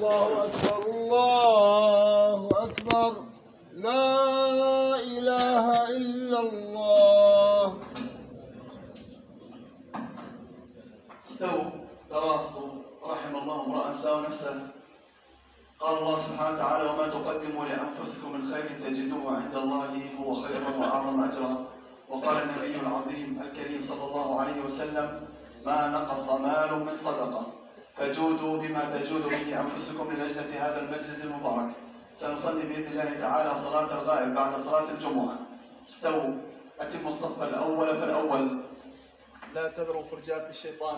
الله أكبر الله أكبر لا إله إلا الله. استووا تراصوا رحم الله امرأ ساوى نفسه. قال الله سبحانه وتعالى: وما تقدموا لأنفسكم من خير تجدوه عند الله هو خيرا وأعظم أجرا. وقال النبي العظيم الكريم صلى الله عليه وسلم: ما نقص مال من صدقة، فجودوا بما تجود به أنفسكم للجنة هذا المسجد المبارك. سنصلي بإذن الله تعالى صلاة الغائب بعد صلاة الجمعة. استووا أتموا الصف الأول فالأول، لا تذروا فرجات الشيطان.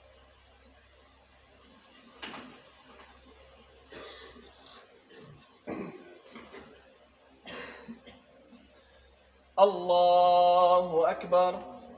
الله أكبر.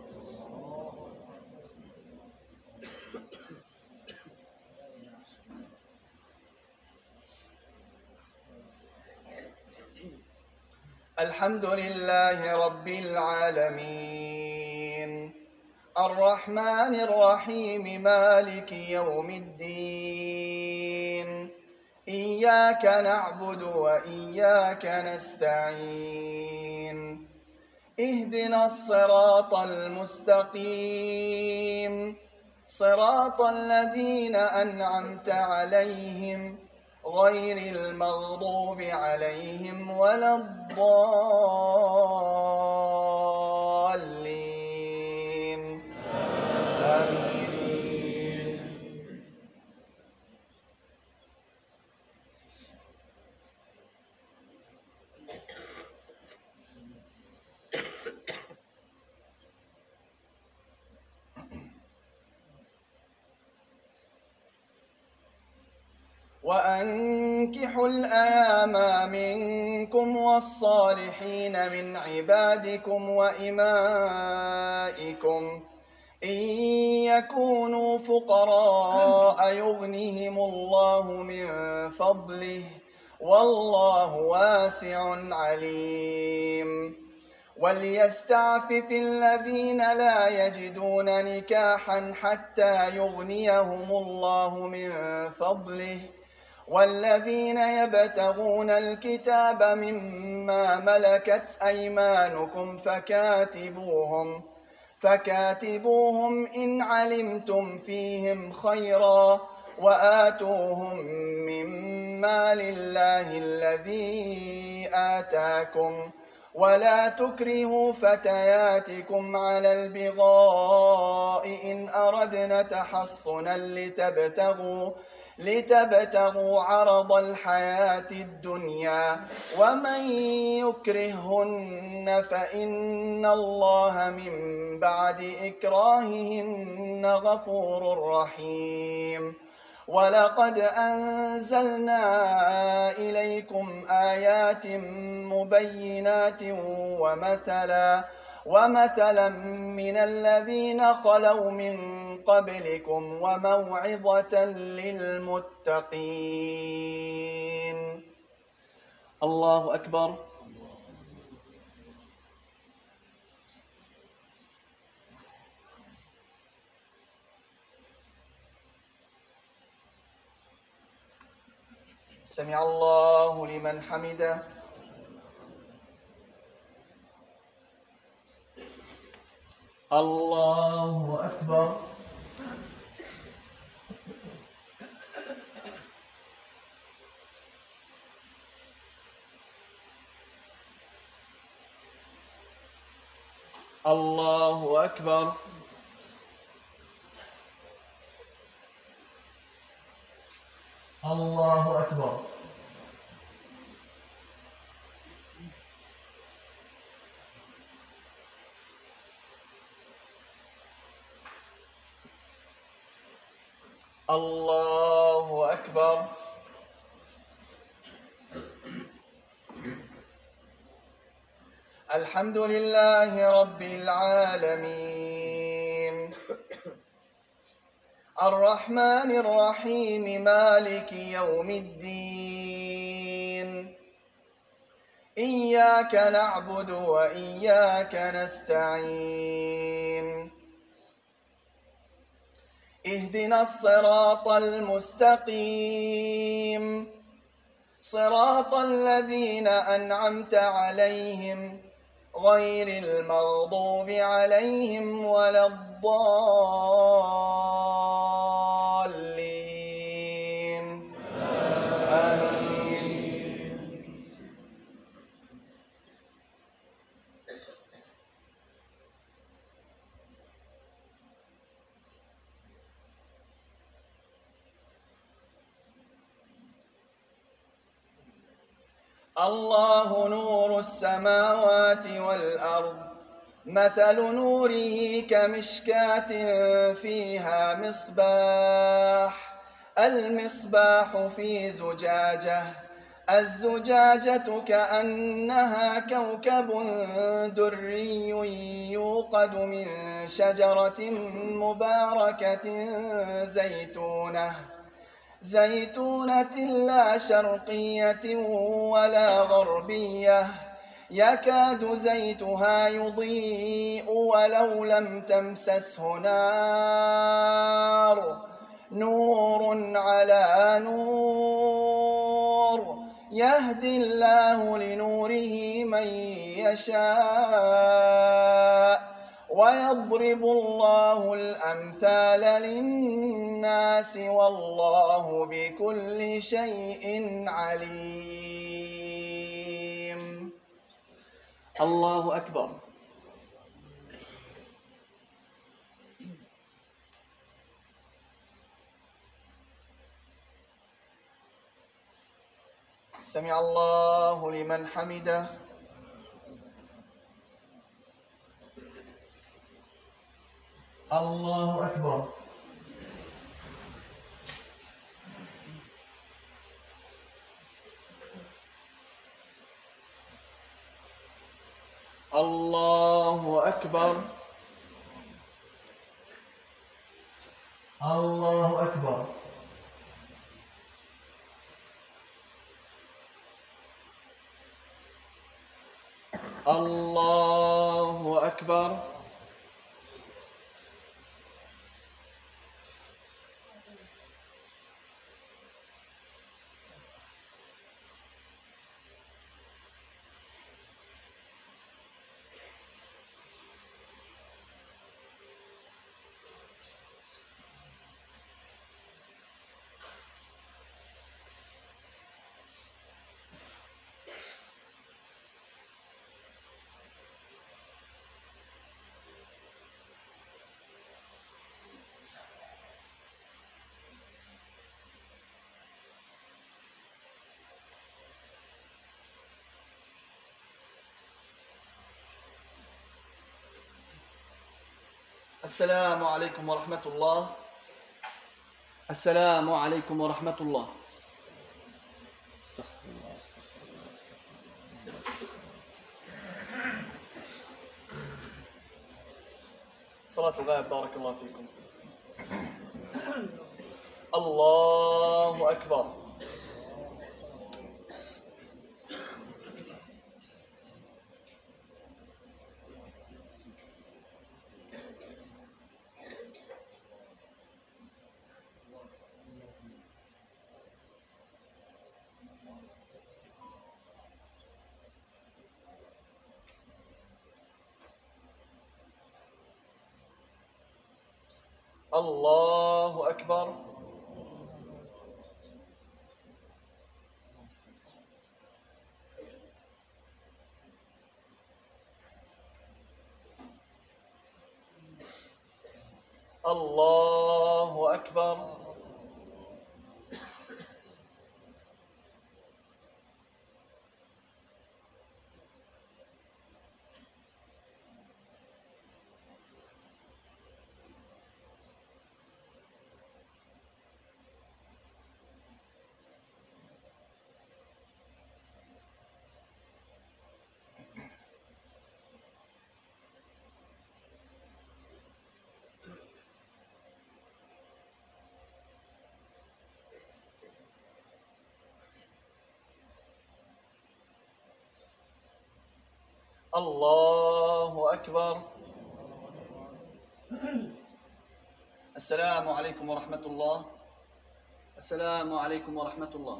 الحمد لله رب العالمين، الرحمن الرحيم، مالك يوم الدين. إياك نعبد وإياك نستعين، اهدنا الصراط المستقيم، صراط الذين أنعمت عليهم غير المغضوب عليهم ولا الضالين. آمين. وأنكحوا الأيام منكم والصالحين من عبادكم وإمائكم إن يكونوا فقراء يغنهم الله من فضله والله واسع عليم. وليستعفف الذين لا يجدون نكاحا حتى يغنيهم الله من فضله، والذين يبتغون الكتاب مما ملكت أيمانكم فكاتبوهم إن علمتم فيهم خيرا، وآتوهم مما لله الذي آتاكم، ولا تكرهوا فتياتكم على البغاء إن أردنا تحصنا لتبتغوا عرض الحياة الدنيا، ومن يكرههن فإن الله من بعد إكراههن غفور رحيم. ولقد أنزلنا إليكم آيات مبينات ومثلا من الذين خلوا من قبلكم وموعظة للمتقين. الله أكبر. سمع الله لمن حمده. الله أكبر. الله أكبر. الله أكبر. الله أكبر. الحمد لله رب العالمين، الرحمن الرحيم، مالك يوم الدين. إياك نعبد وإياك نستعين، اهدنا الصراط المستقيم صراط الذين أنعمت عليهم غير المغضوب عليهم ولا الضالين آمين. الله نور السماوات والأرض مثل نوره كمشكاة فيها مصباح المصباح في زجاجة الزجاجة كأنها كوكب دري يوقد من شجرة مباركة زيتونة لا شرقية ولا غربية يكاد زيتها يضيء ولو لم تمسسه نار نور على نور يهدي الله لنوره من يشاء ويضرب الله الأمثال للناس والله بكل شيء عليم. الله أكبر. سمع الله لمن حمده. الله أكبر. الله أكبر. الله أكبر. الله أكبر. السلام عليكم ورحمة الله. السلام عليكم ورحمة الله. استغفر الله استغفر الله استغفر الله. صلاة الغائب بارك الله فيكم. الله أكبر. الله أكبر. الله أكبر. الله أكبر. السلام عليكم ورحمة الله. السلام عليكم ورحمة الله.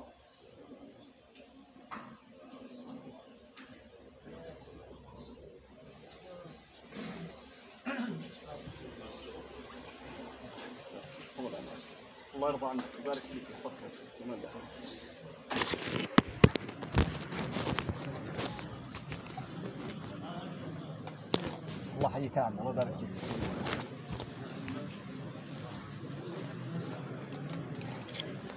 الله يرضى عنك ويبارك فيك ويحفظك. الله يحييك يا عم، الله يبارك فيك.